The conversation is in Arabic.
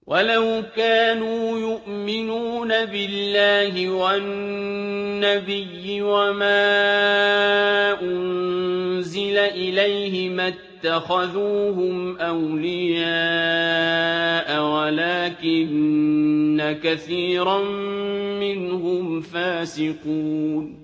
وَلَوْ كَانُوا يُؤْمِنُونَ بِاللَّهِ وَالنَّبِيِّ وَمَا أُنزِلَ إِلَيْهِ مَا اتَّخَذُوهُمْ أَوْلِيَاءَ وَلَٰكِنَّ كَثِيرًا مِّنْهُمْ فَاسِقُونَ